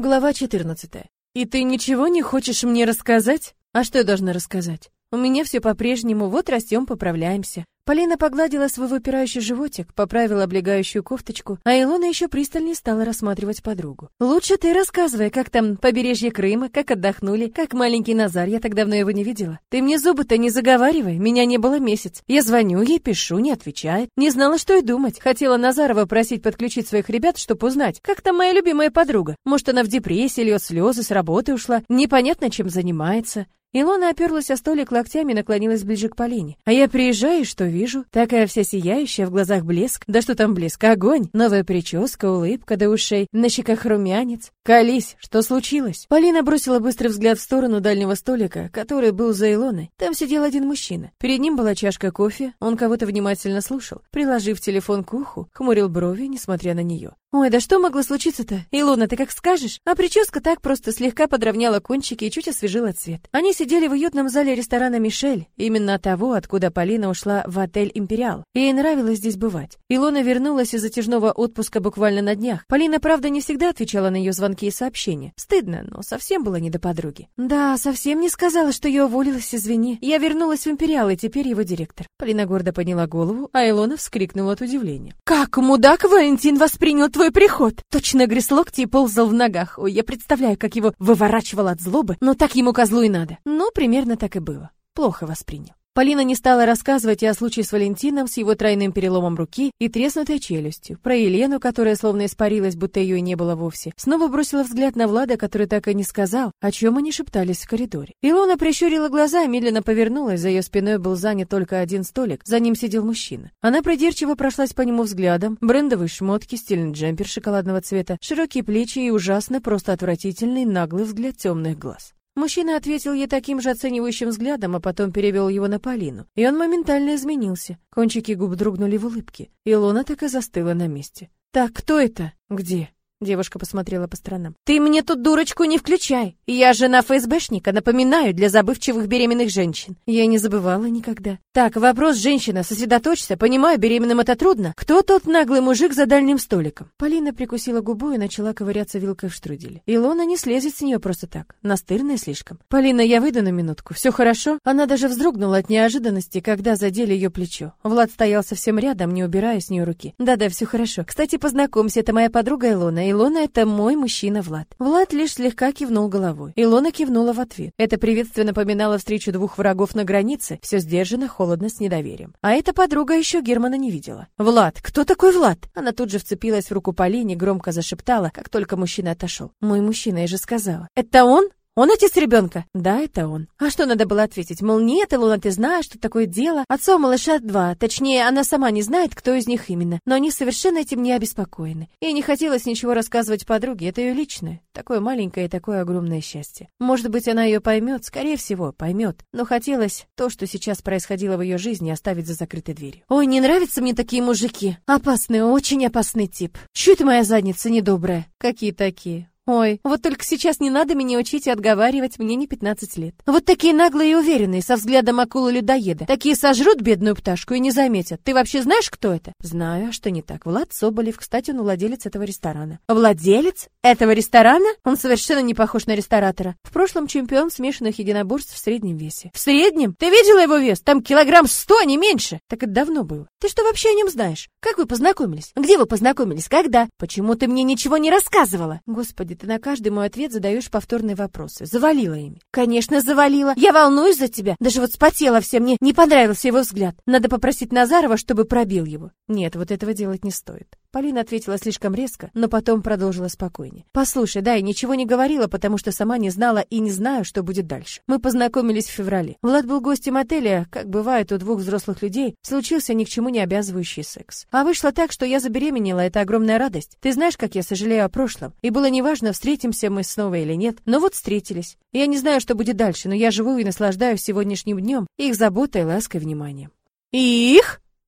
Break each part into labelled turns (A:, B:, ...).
A: Глава 14. И ты ничего не хочешь мне рассказать? А что я должна рассказать? У меня все по-прежнему, вот растем, поправляемся. Полина погладила свой выпирающий животик, поправила облегающую кофточку, а Илона еще пристальнее стала рассматривать подругу. «Лучше ты рассказывай, как там побережье Крыма, как отдохнули, как маленький Назар, я так давно его не видела. Ты мне зубы-то не заговаривай, меня не было месяц. Я звоню ей, пишу, не отвечает. Не знала, что и думать. Хотела Назарова просить подключить своих ребят, чтобы узнать, как там моя любимая подруга. Может, она в депрессии, льет слезы, с работы ушла, непонятно, чем занимается». Илона оперлась о столик локтями и наклонилась ближе к Полине. А я приезжаю, и что вижу? Такая вся сияющая, в глазах блеск. Да что там блеск? Огонь! Новая прическа, улыбка до ушей, на щеках румянец. Колись, что случилось? Полина бросила быстрый взгляд в сторону дальнего столика, который был за Илоной. Там сидел один мужчина. Перед ним была чашка кофе, он кого-то внимательно слушал. Приложив телефон к уху, хмурил брови, несмотря на нее. «Ой, да что могло случиться-то? Илона, ты как скажешь?» А прическа так просто слегка подровняла кончики и чуть освежила цвет. Они сидели в уютном зале ресторана «Мишель», именно того, откуда Полина ушла в отель «Империал». Ей нравилось здесь бывать. Илона вернулась из затяжного отпуска буквально на днях. Полина, правда, не всегда отвечала на ее звонки и сообщения. Стыдно, но совсем было не до подруги. «Да, совсем не сказала, что я уволилась, извини. Я вернулась в «Империал», и теперь его директор». Полина гордо подняла голову, а Илона вскрикнула от удивления. «Как мудак Валентин воспринял твой приход! Точно грыз локти и ползал в ногах. Ой, я представляю, как его выворачивало от злобы, но так ему козлу и надо». Ну, примерно так и было. Плохо воспринял. Полина не стала рассказывать и о случае с Валентином, с его тройным переломом руки и треснутой челюстью, про Елену, которая словно испарилась, будто ее и не было вовсе. Снова бросила взгляд на Влада, который так и не сказал, о чем они шептались в коридоре. Илона прищурила глаза, медленно повернулась, за ее спиной был занят только один столик, за ним сидел мужчина. Она придирчиво прошлась по нему взглядом, брендовые шмотки, стильный джемпер шоколадного цвета, широкие плечи и ужасно, просто отвратительный, наглый взгляд темных глаз. Мужчина ответил ей таким же оценивающим взглядом, а потом перевел его на Полину. И он моментально изменился. Кончики губ дрогнули в улыбке. Илона так и застыла на месте. «Так, кто это? Где?» Девушка посмотрела по сторонам. «Ты мне тут дурочку не включай! Я жена ФСБшника, напоминаю, для забывчивых беременных женщин». Я не забывала никогда. «Так, вопрос, женщина, сосредоточься, понимаю, беременным это трудно. Кто тот наглый мужик за дальним столиком?» Полина прикусила губу и начала ковыряться вилкой в штруделе. Илона не слезет с нее просто так, настырная слишком. «Полина, я выйду на минутку, все хорошо?» Она даже вздрогнула от неожиданности, когда задели ее плечо. Влад стоял совсем рядом, не убирая с нее руки. «Да-да, все хорошо. Кстати, познакомься, это моя подруга Илона. Илона — это мой мужчина Влад». Влад лишь слегка кивнул головой. Илона кивнула в ответ. Это приветствие напоминало встречу двух врагов на границе, все сдержанно, холодно, с недоверием. А эта подруга еще Германа не видела. «Влад, кто такой Влад?» Она тут же вцепилась в руку Полине, громко зашептала, как только мужчина отошел. «Мой мужчина, я же сказала». «Это он? Он отец ребенка?» «Да, это он». А что надо было ответить? Мол, нет, Илона, ты знаешь, что такое дело. Отцу малыша 2, точнее, она сама не знает, кто из них именно. Но они совершенно этим не обеспокоены. Ей не хотелось ничего рассказывать подруге, это ее личное. Такое маленькое и такое огромное счастье. Может быть, она ее поймет, скорее всего, поймет. Но хотелось то, что сейчас происходило в ее жизни, оставить за закрытой дверью. «Ой, не нравятся мне такие мужики. Опасный, очень опасный тип. Чё это моя задница недобрая?» «Какие такие?» «Ой, вот только сейчас не надо меня учить и отговаривать, мне не 15 лет. Вот такие наглые и уверенные, со взглядом акулы-людоеда. Такие сожрут бедную пташку и не заметят. Ты вообще знаешь, кто это?» «Знаю, а что не так? Влад Соболев, кстати, он владелец этого ресторана». «Владелец? Этого ресторана? Он совершенно не похож на ресторатора. В прошлом чемпион смешанных единоборств в среднем весе». «В среднем? Ты видела его вес? Там килограмм 100, не меньше». «Так это давно было. Ты что вообще о нем знаешь? Как вы познакомились? Где вы познакомились? Когда? Почему ты мне ничего не рассказывала?» «Господи, ты на каждый мой ответ задаешь повторные вопросы. Завалила ими». «Конечно, завалила. Я волнуюсь за тебя. Даже вот спотела вся, мне не понравился его взгляд. Надо попросить Назарова, чтобы пробил его». «Нет, вот этого делать не стоит». Полина ответила слишком резко, но потом продолжила спокойнее. «Послушай, да, я ничего не говорила, потому что сама не знала и не знаю, что будет дальше. Мы познакомились в феврале. Влад был гостем отеля, как бывает у двух взрослых людей, случился ни к чему не обязывающий секс. А вышло так, что я забеременела, это огромная радость. Ты знаешь, как я сожалею о прошлом. И было неважно, встретимся мы снова или нет, но вот встретились. Я не знаю, что будет дальше, но я живу и наслаждаюсь сегодняшним днем, их заботой, лаской, вниманием». «Их?»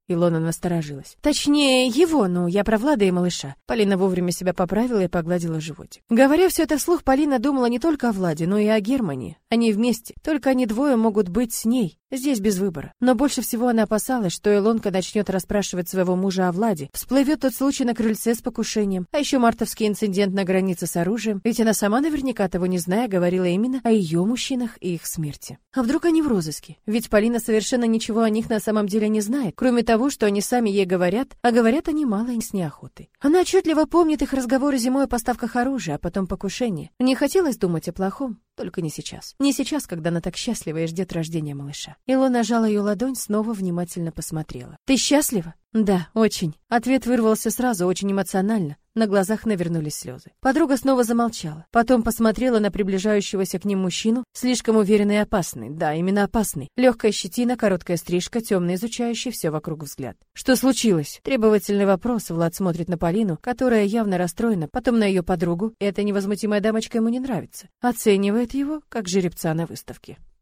A: Илона насторожилась. Точнее, его, я про Влада и малыша. Полина вовремя себя поправила и погладила животик. Говоря все это вслух, Полина думала не только о Владе, но и о Германе. Они вместе, только они двое могут быть с ней. Здесь без выбора. Но больше всего она опасалась, что Илонка начнет расспрашивать своего мужа о Владе. Всплывет тот случай на крыльце с покушением, а еще мартовский инцидент на границе с оружием. Ведь она сама наверняка, того не зная, говорила именно о ее мужчинах и их смерти. А вдруг они в розыске? Ведь Полина совершенно ничего о них на самом деле не знает, кроме того, что они сами ей говорят, а говорят они мало и с неохотой. Она отчетливо помнит их разговоры зимой о поставках оружия, а потом покушение. Не хотелось думать о плохом. Только не сейчас. Не сейчас, когда она так счастлива и ждет рождения малыша. Илона сжала ее ладонь, снова внимательно посмотрела. «Ты счастлива?» «Да, очень». Ответ вырвался сразу, очень эмоционально. На глазах навернулись слезы. Подруга снова замолчала. Потом посмотрела на приближающегося к ним мужчину, слишком уверенный и опасный. Да, именно опасный. Легкая щетина, короткая стрижка, темный изучающий все вокруг взгляд. «Что случилось?» Требовательный вопрос. Влад смотрит на Полину, которая явно расстроена, потом на ее подругу. Эта невозмутимая дамочка ему не нравится. Оценивает его, как жеребца на выставке.